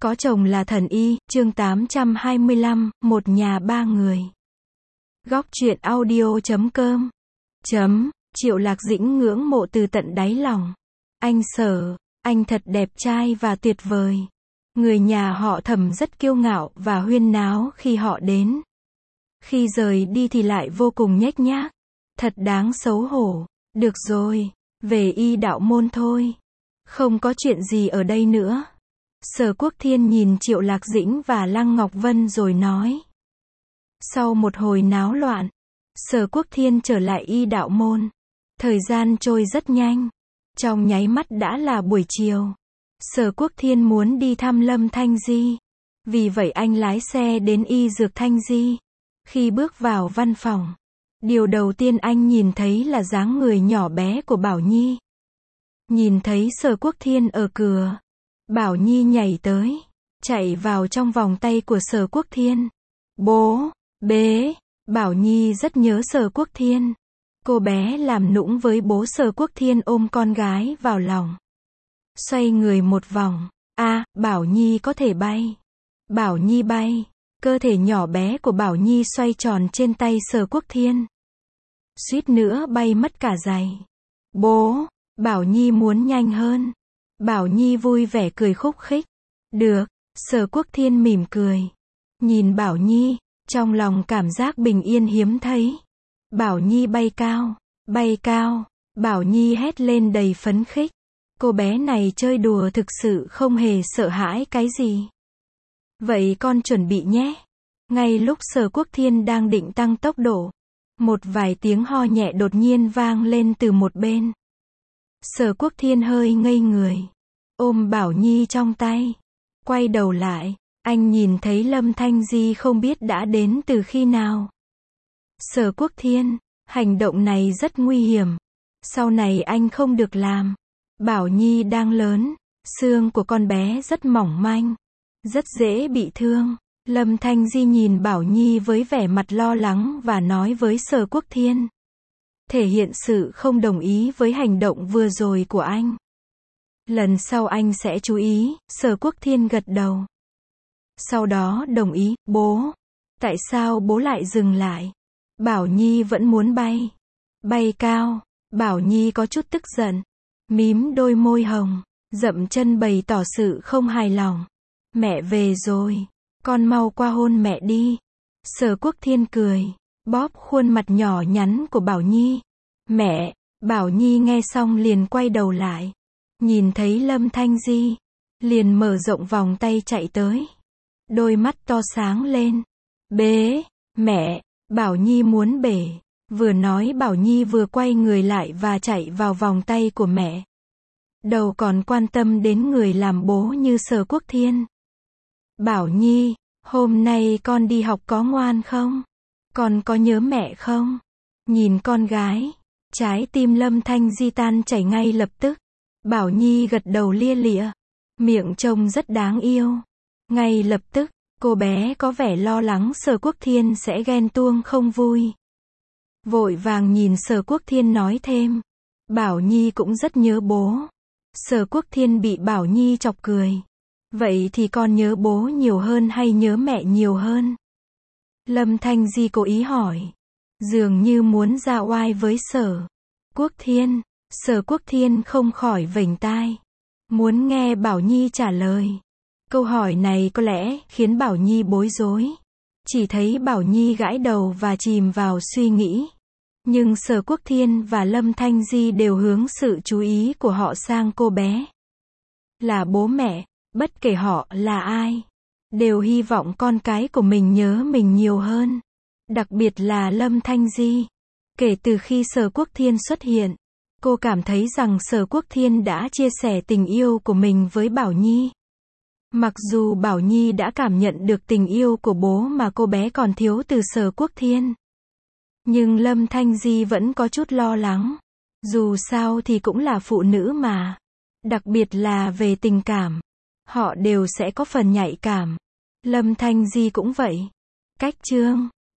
Có chồng là thần y, chương 825, một nhà ba người. Góc truyện audio.com Triệu Lạc Dĩnh ngưỡng mộ từ tận đáy lòng. Anh Sở, anh thật đẹp trai và tuyệt vời. Người nhà họ Thẩm rất kiêu ngạo và huyên náo khi họ đến. Khi rời đi thì lại vô cùng nhếch nhác. Thật đáng xấu hổ. Được rồi, về y đạo môn thôi. Không có chuyện gì ở đây nữa. Sở Quốc Thiên nhìn Triệu Lạc Dĩnh và Lăng Ngọc Vân rồi nói. Sau một hồi náo loạn, Sở Quốc Thiên trở lại y đạo môn. Thời gian trôi rất nhanh. Trong nháy mắt đã là buổi chiều. Sở Quốc Thiên muốn đi thăm Lâm Thanh Di. Vì vậy anh lái xe đến y dược Thanh Di. Khi bước vào văn phòng, điều đầu tiên anh nhìn thấy là dáng người nhỏ bé của Bảo Nhi. Nhìn thấy Sở Quốc Thiên ở cửa, Bảo Nhi nhảy tới, chạy vào trong vòng tay của Sở Quốc Thiên. Bố, bế, Bảo Nhi rất nhớ Sở Quốc Thiên. Cô bé làm nũng với bố. Sở Quốc Thiên ôm con gái vào lòng. Xoay người một vòng. Bảo Nhi có thể bay. Bảo Nhi bay. Cơ thể nhỏ bé của Bảo Nhi xoay tròn trên tay Sở Quốc Thiên. Suýt nữa bay mất cả giày. Bố, Bảo Nhi muốn nhanh hơn. Bảo Nhi vui vẻ cười khúc khích. Được, Sở Quốc Thiên mỉm cười. Nhìn Bảo Nhi, trong lòng cảm giác bình yên hiếm thấy. Bảo Nhi bay cao, bay cao. Bảo Nhi hét lên đầy phấn khích. Cô bé này chơi đùa thực sự không hề sợ hãi cái gì. Vậy con chuẩn bị nhé. Ngay lúc Sở Quốc Thiên đang định tăng tốc độ, một vài tiếng ho nhẹ đột nhiên vang lên từ một bên. Sở Quốc Thiên hơi ngây người, ôm Bảo Nhi trong tay. Quay đầu lại, anh nhìn thấy Lâm Thanh Di không biết đã đến từ khi nào. Sở Quốc Thiên, hành động này rất nguy hiểm. Sau này anh không được làm. Bảo Nhi đang lớn, xương của con bé rất mỏng manh, rất dễ bị thương. Lâm Thanh Di nhìn Bảo Nhi với vẻ mặt lo lắng và nói với Sở Quốc Thiên. Thể hiện sự không đồng ý với hành động vừa rồi của anh. Lần sau anh sẽ chú ý. Sở Quốc Thiên gật đầu. Sau đó đồng ý. Bố, tại sao bố lại dừng lại? Bảo Nhi vẫn muốn bay. Bay cao. Bảo Nhi có chút tức giận. Mím đôi môi hồng, dậm chân bày tỏ sự không hài lòng. Mẹ về rồi. Con mau qua hôn mẹ đi. Sở Quốc Thiên cười, bóp khuôn mặt nhỏ nhắn của Bảo Nhi. Mẹ. Bảo Nhi nghe xong liền quay đầu lại. Nhìn thấy Lâm Thanh Di, liền mở rộng vòng tay chạy tới. Đôi mắt to sáng lên. Bế, mẹ. Bảo Nhi muốn bể. Vừa nói Bảo Nhi vừa quay người lại và chạy vào vòng tay của mẹ. Đầu còn quan tâm đến người làm bố như Sở Quốc Thiên. Bảo Nhi, hôm nay con đi học có ngoan không? Con có nhớ mẹ không? Nhìn con gái, trái tim Lâm Thanh Di tan chảy ngay lập tức. Bảo Nhi gật đầu lia lịa, miệng trông rất đáng yêu. Ngay lập tức, cô bé có vẻ lo lắng Sở Quốc Thiên sẽ ghen tuông không vui. Vội vàng nhìn Sở Quốc Thiên nói thêm. Bảo Nhi cũng rất nhớ bố. Sở Quốc Thiên bị Bảo Nhi chọc cười. Vậy thì con nhớ bố nhiều hơn hay nhớ mẹ nhiều hơn? Lâm Thanh Di cố ý hỏi. Dường như muốn ra oai với Sở Quốc Thiên. Sở Quốc Thiên không khỏi vểnh tai. Muốn nghe Bảo Nhi trả lời. Câu hỏi này có lẽ khiến Bảo Nhi bối rối. Chỉ thấy Bảo Nhi gãi đầu và chìm vào suy nghĩ. Nhưng Sở Quốc Thiên và Lâm Thanh Di đều hướng sự chú ý của họ sang cô bé. Là bố mẹ, bất kể họ là ai, đều hy vọng con cái của mình nhớ mình nhiều hơn. Đặc biệt là Lâm Thanh Di. Kể từ khi Sở Quốc Thiên xuất hiện, cô cảm thấy rằng Sở Quốc Thiên đã chia sẻ tình yêu của mình với Bảo Nhi. Mặc dù Bảo Nhi đã cảm nhận được tình yêu của bố mà cô bé còn thiếu từ Sở Quốc Thiên. Nhưng Lâm Thanh Di vẫn có chút lo lắng. Dù sao thì cũng là phụ nữ mà. Đặc biệt là về tình cảm. Họ đều sẽ có phần nhạy cảm. Lâm Thanh Di cũng vậy. Cách chương